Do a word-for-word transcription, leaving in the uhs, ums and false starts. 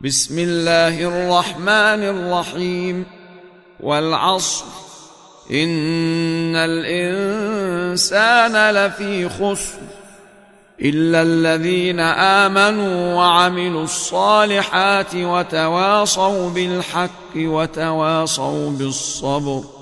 بسم الله الرحمن الرحيم والعصر إن الإنسان لفي خسر إلا الذين آمنوا وعملوا الصالحات وتواصوا بالحق وتواصوا بالصبر